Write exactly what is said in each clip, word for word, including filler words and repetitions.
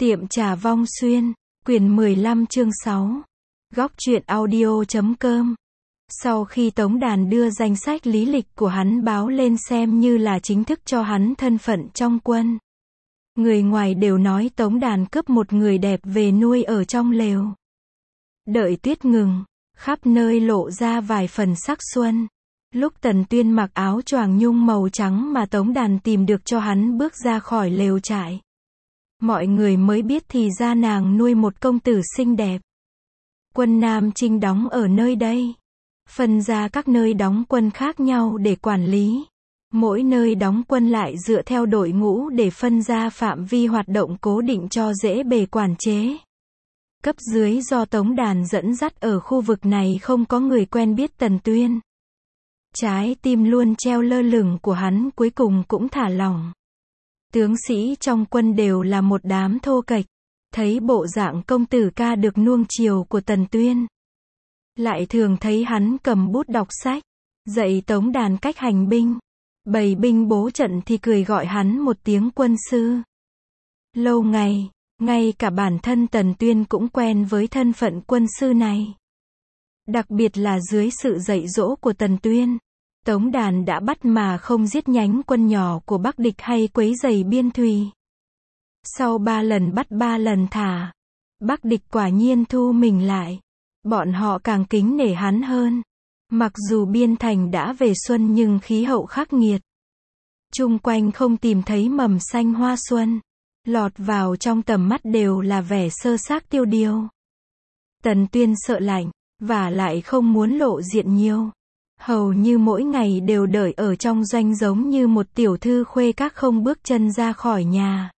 Tiệm trà Vong Xuyên, quyển mười lăm chương sáu. Góc truyện audio chấm com. Sau khi Tống Đàn đưa danh sách lý lịch của hắn báo lên xem như là chính thức cho hắn thân phận trong quân. Người ngoài đều nói Tống Đàn cướp một người đẹp về nuôi ở trong lều. Đợi tuyết ngừng, khắp nơi lộ ra vài phần sắc xuân. Lúc Tần Tuyên mặc áo choàng nhung màu trắng mà Tống Đàn tìm được cho hắn bước ra khỏi lều trại. Mọi người mới biết thì ra nàng nuôi một công tử xinh đẹp. Quân Nam Chinh đóng ở nơi đây. Phân ra các nơi đóng quân khác nhau để quản lý. Mỗi nơi đóng quân lại dựa theo đội ngũ để phân ra phạm vi hoạt động cố định cho dễ bề quản chế. Cấp dưới do Tống Đàn dẫn dắt ở khu vực này không có người quen biết Tần Tuyên. Trái tim luôn treo lơ lửng của hắn cuối cùng cũng thả lỏng. Tướng sĩ trong quân đều là một đám thô kệch. Thấy bộ dạng công tử ca được nuông chiều của Tần Tuyên. Lại thường thấy hắn cầm bút đọc sách, dạy Tống Đàn cách hành binh. Bày binh bố trận thì cười gọi hắn một tiếng quân sư. Lâu ngày, ngay cả bản thân Tần Tuyên cũng quen với thân phận quân sư này. Đặc biệt là dưới sự dạy dỗ của Tần Tuyên, Tống Đàn đã bắt mà không giết nhánh quân nhỏ của Bắc địch hay quấy rầy biên thùy. Sau ba lần bắt ba lần thả, Bắc địch quả nhiên thu mình lại. Bọn họ càng kính nể hắn hơn. Mặc dù biên thành đã về xuân nhưng khí hậu khắc nghiệt. Chung quanh không tìm thấy mầm xanh hoa xuân. Lọt vào trong tầm mắt đều là vẻ sơ xác tiêu điều. Tần Tuyên sợ lạnh, và lại không muốn lộ diện nhiều. Hầu như mỗi ngày đều đợi ở trong doanh giống như một tiểu thư khuê các không bước chân ra khỏi nhà.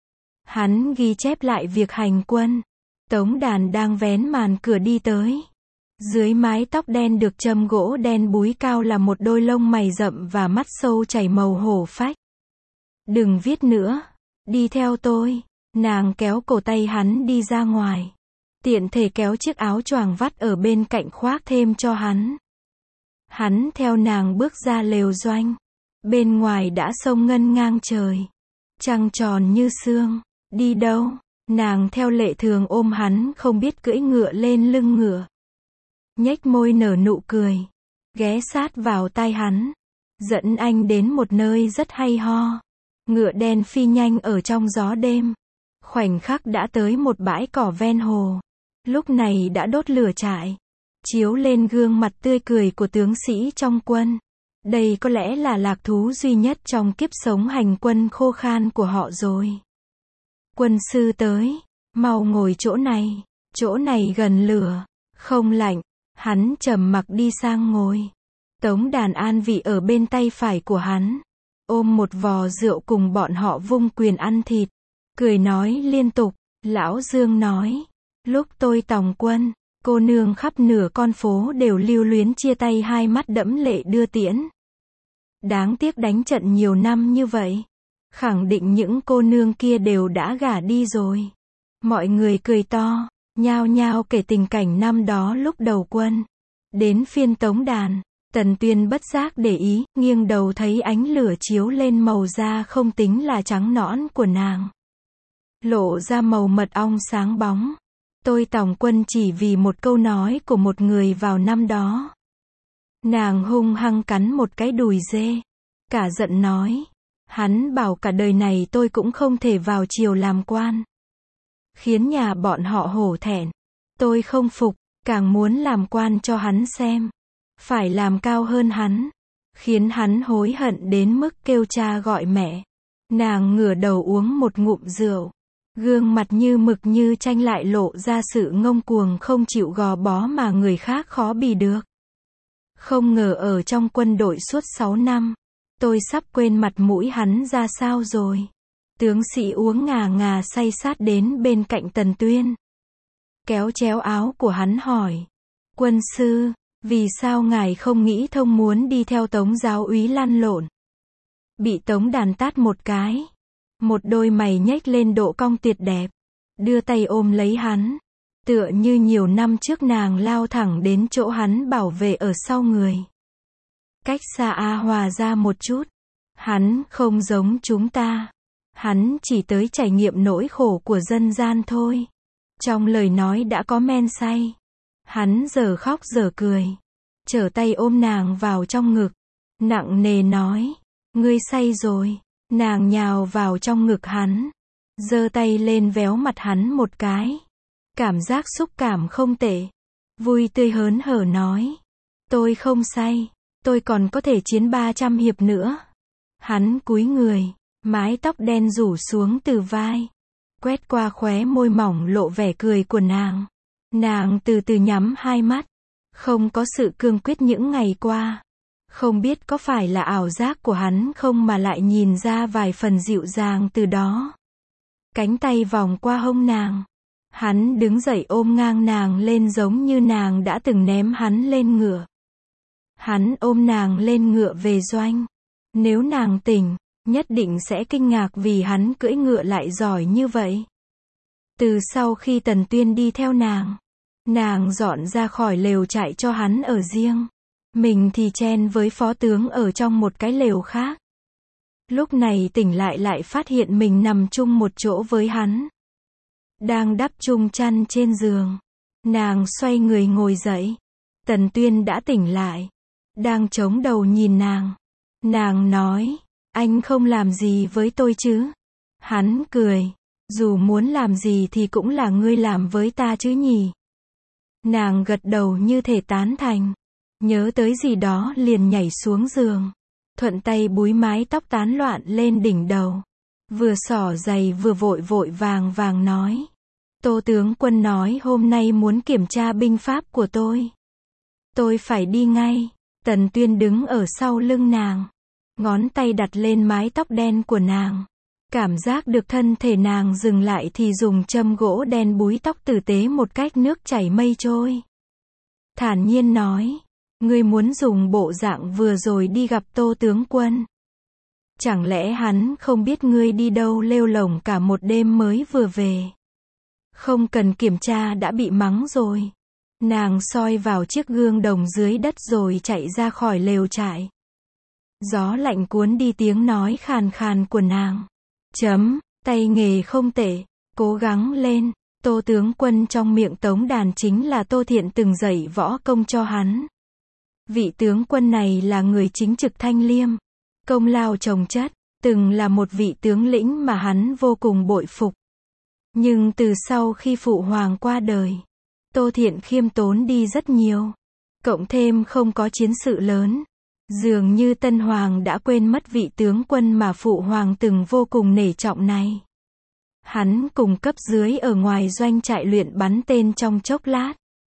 Hắn ghi chép lại việc hành quân. Tống Đàn đang vén màn cửa đi tới. Dưới mái tóc đen được châm gỗ đen búi cao là một đôi lông mày rậm và mắt sâu chảy màu hổ phách. Đừng viết nữa, đi theo tôi. Nàng kéo cổ tay hắn đi ra ngoài. Tiện thể kéo chiếc áo choàng vắt ở bên cạnh khoác thêm cho hắn. Hắn theo nàng bước ra lều doanh. Bên ngoài đã sông ngân ngang trời. Trăng tròn như sương. Đi đâu? Nàng theo lệ thường ôm hắn không biết cưỡi ngựa lên lưng ngựa. Nhếch môi nở nụ cười. Ghé sát vào tai hắn. Dẫn anh đến một nơi rất hay ho. Ngựa đen phi nhanh ở trong gió đêm. Khoảnh khắc đã tới một bãi cỏ ven hồ. Lúc này đã đốt lửa trại. Chiếu lên gương mặt tươi cười của tướng sĩ trong quân. Đây có lẽ là lạc thú duy nhất trong kiếp sống hành quân khô khan của họ rồi. Quân sư tới, mau ngồi chỗ này, chỗ này gần lửa, không lạnh. Hắn trầm mặc đi sang ngồi. Tống Đàn an vị ở bên tay phải của hắn, ôm một vò rượu cùng bọn họ vung quyền ăn thịt, cười nói liên tục. Lão Dương nói, lúc tôi tòng quân, cô nương khắp nửa con phố đều lưu luyến chia tay hai mắt đẫm lệ đưa tiễn. Đáng tiếc đánh trận nhiều năm như vậy. Khẳng định những cô nương kia đều đã gả đi rồi. Mọi người cười to, nhao nhao kể tình cảnh năm đó lúc đầu quân. Đến phiên Tống Đàn, Tần Tuyên bất giác để ý, nghiêng đầu thấy ánh lửa chiếu lên màu da không tính là trắng nõn của nàng. Lộ ra màu mật ong sáng bóng. Tôi tòng quân chỉ vì một câu nói của một người vào năm đó. Nàng hung hăng cắn một cái đùi dê. Cả giận nói. Hắn bảo cả đời này tôi cũng không thể vào triều làm quan. Khiến nhà bọn họ hổ thẹn. Tôi không phục, càng muốn làm quan cho hắn xem. Phải làm cao hơn hắn. Khiến hắn hối hận đến mức kêu cha gọi mẹ. Nàng ngửa đầu uống một ngụm rượu. Gương mặt như mực như tranh lại lộ ra sự ngông cuồng không chịu gò bó mà người khác khó bì được. Không ngờ ở trong quân đội suốt sáu năm. Tôi sắp quên mặt mũi hắn ra sao rồi. Tướng sĩ uống ngà ngà say sát đến bên cạnh Tần Tuyên. Kéo chéo áo của hắn hỏi. Quân sư, vì sao ngài không nghĩ thông muốn đi theo Tống giáo úy lăn lộn? Bị Tống Đàn tát một cái. Một đôi mày nhếch lên độ cong tuyệt đẹp. Đưa tay ôm lấy hắn. Tựa như nhiều năm trước nàng lao thẳng đến chỗ hắn bảo vệ ở sau người. Cách xa A Hòa ra một chút. Hắn không giống chúng ta. Hắn chỉ tới trải nghiệm nỗi khổ của dân gian thôi. Trong lời nói đã có men say. Hắn giờ khóc giờ cười. Trở tay ôm nàng vào trong ngực. Nặng nề nói. Ngươi say rồi. Nàng nhào vào trong ngực hắn. Giơ tay lên véo mặt hắn một cái. Cảm giác xúc cảm không tệ. Vui tươi hớn hở nói. Tôi không say. Tôi còn có thể chiến ba trăm hiệp nữa. Hắn cúi người. Mái tóc đen rủ xuống từ vai. Quét qua khóe môi mỏng lộ vẻ cười của nàng. Nàng từ từ nhắm hai mắt. Không có sự cương quyết những ngày qua. Không biết có phải là ảo giác của hắn không mà lại nhìn ra vài phần dịu dàng từ đó. Cánh tay vòng qua hông nàng. Hắn đứng dậy ôm ngang nàng lên giống như nàng đã từng ném hắn lên ngựa. Hắn ôm nàng lên ngựa về doanh. Nếu nàng tỉnh, nhất định sẽ kinh ngạc vì hắn cưỡi ngựa lại giỏi như vậy. Từ sau khi Tần Tuyên đi theo nàng, nàng dọn ra khỏi lều trại cho hắn ở riêng. Mình thì chen với phó tướng ở trong một cái lều khác. Lúc này tỉnh lại lại phát hiện mình nằm chung một chỗ với hắn. Đang đắp chung chăn trên giường. Nàng xoay người ngồi dậy. Tần Tuyên đã tỉnh lại. Đang chống đầu nhìn nàng. Nàng nói, anh không làm gì với tôi chứ? Hắn cười, dù muốn làm gì thì cũng là ngươi làm với ta chứ nhỉ? Nàng gật đầu như thể tán thành. Nhớ tới gì đó liền nhảy xuống giường. Thuận tay búi mái tóc tán loạn lên đỉnh đầu. Vừa xỏ giày vừa vội vội vàng vàng nói. Tô tướng quân nói hôm nay muốn kiểm tra binh pháp của tôi. Tôi phải đi ngay. Tần Tuyên đứng ở sau lưng nàng. Ngón tay đặt lên mái tóc đen của nàng. Cảm giác được thân thể nàng dừng lại thì dùng châm gỗ đen búi tóc tử tế một cách nước chảy mây trôi. Thản nhiên nói. Ngươi muốn dùng bộ dạng vừa rồi đi gặp Tô tướng quân. Chẳng lẽ hắn không biết ngươi đi đâu lêu lổng cả một đêm mới vừa về. Không cần kiểm tra đã bị mắng rồi. Nàng soi vào chiếc gương đồng dưới đất rồi chạy ra khỏi lều trại. Gió lạnh cuốn đi tiếng nói khàn khàn của nàng. Chấm, tay nghề không tệ, cố gắng lên. Tô tướng quân trong miệng Tống Đàn chính là Tô Thiện từng dạy võ công cho hắn. Vị tướng quân này là người chính trực thanh liêm, công lao chồng chất, từng là một vị tướng lĩnh mà hắn vô cùng bội phục. Nhưng từ sau khi phụ hoàng qua đời, Tô Thiện khiêm tốn đi rất nhiều. Cộng thêm không có chiến sự lớn. Dường như Tân Hoàng đã quên mất vị tướng quân mà phụ hoàng từng vô cùng nể trọng này. Hắn cùng cấp dưới ở ngoài doanh trại luyện bắn tên trong chốc lát.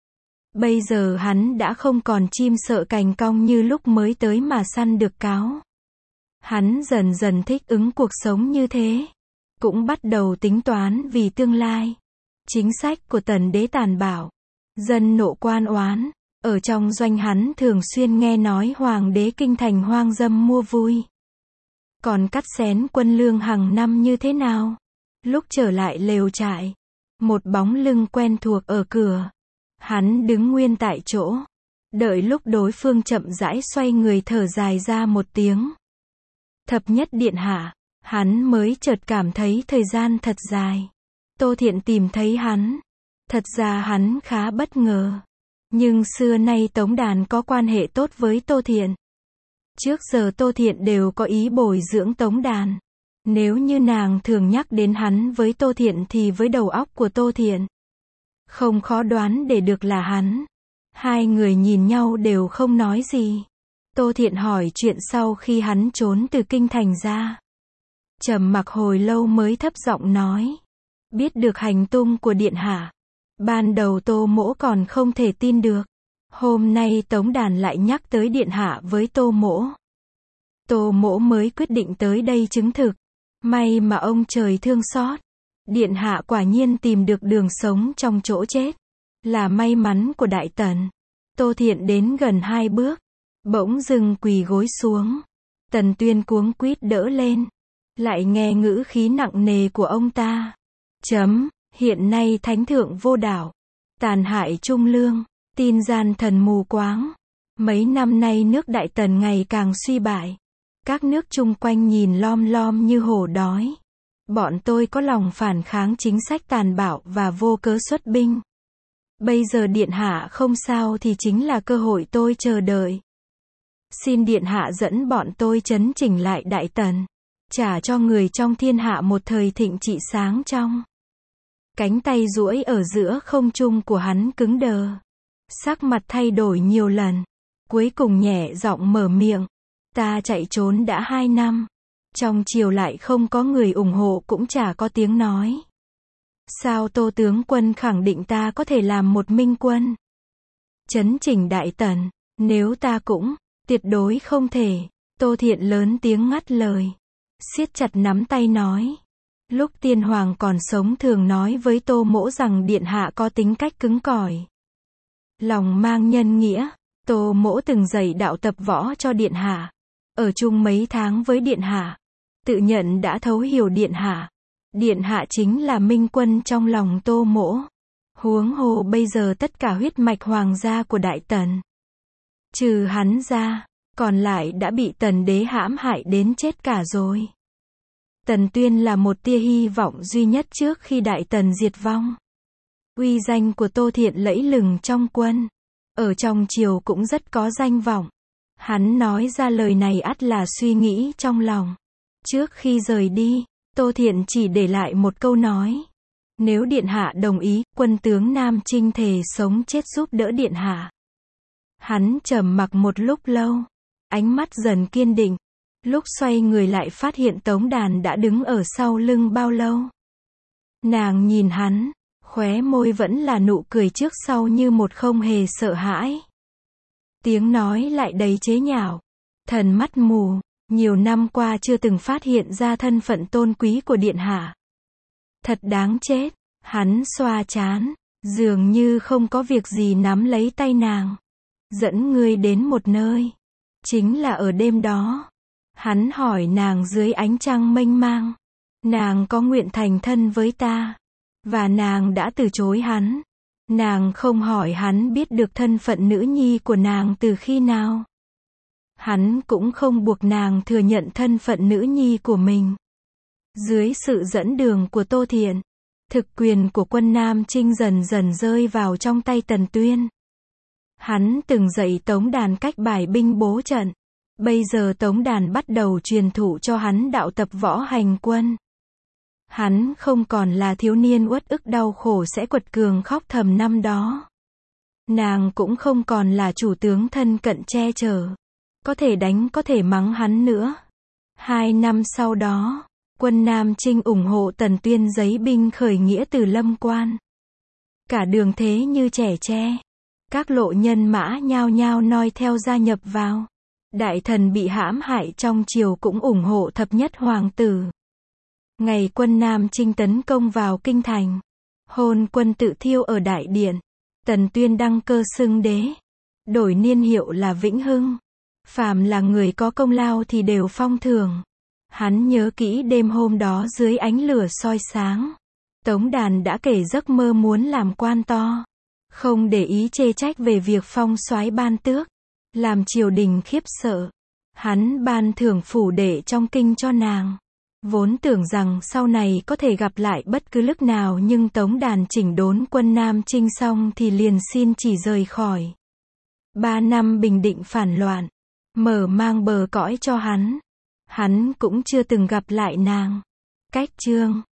Bây giờ hắn đã không còn chim sợ cành cong như lúc mới tới mà săn được cáo. Hắn dần dần thích ứng cuộc sống như thế. Cũng bắt đầu tính toán vì tương lai. Chính sách của Tần đế tàn bạo. Dân nộ quan oán. Ở trong doanh hắn thường xuyên nghe nói hoàng đế kinh thành hoang dâm mua vui. Còn cắt xén quân lương hàng năm như thế nào? Lúc trở lại lều trại, một bóng lưng quen thuộc ở cửa. Hắn đứng nguyên tại chỗ. Đợi lúc đối phương chậm rãi xoay người thở dài ra một tiếng. Thập nhất điện hạ, hắn mới chợt cảm thấy thời gian thật dài. Tô Thiện tìm thấy hắn. Thật ra hắn khá bất ngờ. Nhưng xưa nay Tống Đàn có quan hệ tốt với Tô Thiện. Trước giờ Tô Thiện đều có ý bồi dưỡng Tống Đàn. Nếu như nàng thường nhắc đến hắn với Tô Thiện thì với đầu óc của Tô Thiện, không khó đoán để được là hắn. Hai người nhìn nhau đều không nói gì. Tô Thiện hỏi chuyện sau khi hắn trốn từ kinh thành ra. Trầm mặc hồi lâu mới thấp giọng nói. Biết được hành tung của điện hạ. Ban đầu Tô Mỗ còn không thể tin được. Hôm nay Tống Đàn lại nhắc tới điện hạ với Tô Mỗ. Tô Mỗ mới quyết định tới đây chứng thực. May mà ông trời thương xót. Điện hạ quả nhiên tìm được đường sống trong chỗ chết. Là may mắn của Đại Tần. Tô Thiện đến gần hai bước. Bỗng dưng quỳ gối xuống. Tần Tuyên cuống quýt đỡ lên. Lại nghe ngữ khí nặng nề của ông ta. Chấm, hiện nay thánh thượng vô đạo. Tàn hại trung lương. Tin gian thần mù quáng. Mấy năm nay nước Đại Tần ngày càng suy bại. Các nước chung quanh nhìn lom lom như hổ đói. Bọn tôi có lòng phản kháng chính sách tàn bạo và vô cớ xuất binh. Bây giờ điện hạ không sao thì chính là cơ hội tôi chờ đợi. Xin điện hạ dẫn bọn tôi trấn chỉnh lại Đại Tần, trả cho người trong thiên hạ một thời thịnh trị sáng trong. Cánh tay duỗi ở giữa không trung của hắn cứng đờ. Sắc mặt thay đổi nhiều lần. Cuối cùng nhẹ giọng mở miệng. Ta chạy trốn đã hai năm. Trong triều lại không có người ủng hộ cũng chả có tiếng nói. Sao Tô tướng quân khẳng định ta có thể làm một minh quân? Trấn chỉnh Đại Tần, nếu ta cũng, tuyệt đối không thể. Tô Thiện lớn tiếng ngắt lời. Siết chặt nắm tay nói. Lúc tiên hoàng còn sống thường nói với Tô mỗ rằng điện hạ có tính cách cứng cỏi. Lòng mang nhân nghĩa, Tô mỗ từng dạy đạo tập võ cho điện hạ. Ở chung mấy tháng với điện hạ. Tự nhận đã thấu hiểu điện hạ. Điện hạ chính là minh quân trong lòng Tô mỗ. Huống hồ bây giờ tất cả huyết mạch hoàng gia của Đại Tần. Trừ hắn ra, còn lại đã bị Tần đế hãm hại đến chết cả rồi. Tần Tuyên là một tia hy vọng duy nhất trước khi Đại Tần diệt vong. Uy danh của Tô Thiện lẫy lừng trong quân. Ở trong triều cũng rất có danh vọng. Hắn nói ra lời này ắt là suy nghĩ trong lòng. Trước khi rời đi, Tô Thiện chỉ để lại một câu nói. Nếu điện hạ đồng ý, quân tướng Nam Chinh thề sống chết giúp đỡ điện hạ. Hắn trầm mặc một lúc lâu. Ánh mắt dần kiên định. Lúc xoay người lại phát hiện Tống Đàn đã đứng ở sau lưng Bao Lâu. Nàng nhìn hắn, khóe môi vẫn là nụ cười trước sau như một không hề sợ hãi. Tiếng nói lại đầy chế nhạo. Thần mắt mù, nhiều năm qua chưa từng phát hiện ra thân phận tôn quý của điện hạ. Thật đáng chết, hắn xoa trán, dường như không có việc gì nắm lấy tay nàng. Dẫn ngươi đến một nơi. Chính là ở đêm đó. Hắn hỏi nàng dưới ánh trăng mênh mang. Nàng có nguyện thành thân với ta. Và nàng đã từ chối hắn. Nàng không hỏi hắn biết được thân phận nữ nhi của nàng từ khi nào. Hắn cũng không buộc nàng thừa nhận thân phận nữ nhi của mình. Dưới sự dẫn đường của Tô Thiện, thực quyền của quân Nam Chinh dần dần rơi vào trong tay Tần Tuyên. Hắn từng dạy Tống Đàn cách bài binh bố trận. Bây giờ Tống Đàn bắt đầu truyền thụ cho hắn đạo tập võ hành quân. Hắn không còn là thiếu niên uất ức đau khổ sẽ quật cường khóc thầm năm đó. Nàng cũng không còn là chủ tướng thân cận che chở. Có thể đánh có thể mắng hắn nữa. Hai năm sau đó, quân Nam Chinh ủng hộ Tần Tuyên giấy binh khởi nghĩa từ Lâm Quan. Cả đường thế như trẻ tre. Các lộ nhân mã nhao nhao noi theo gia nhập vào. Đại thần bị hãm hại trong triều cũng ủng hộ thập nhất hoàng tử. Ngày quân Nam Chinh tấn công vào kinh thành. Hôn quân tự thiêu ở đại điện. Tần Tuyên đăng cơ xưng đế. Đổi niên hiệu là Vĩnh Hưng. Phàm là người có công lao thì đều phong thưởng. Hắn nhớ kỹ đêm hôm đó dưới ánh lửa soi sáng. Tống Đàn đã kể giấc mơ muốn làm quan to. Không để ý chê trách về việc phong soái ban tước. Làm triều đình khiếp sợ. Hắn ban thưởng phủ đệ trong kinh cho nàng. Vốn tưởng rằng sau này có thể gặp lại bất cứ lúc nào nhưng Tống Đàn chỉnh đốn quân Nam Chinh xong thì liền xin chỉ rời khỏi. Ba năm bình định phản loạn. Mở mang bờ cõi cho hắn. Hắn cũng chưa từng gặp lại nàng. Cách chương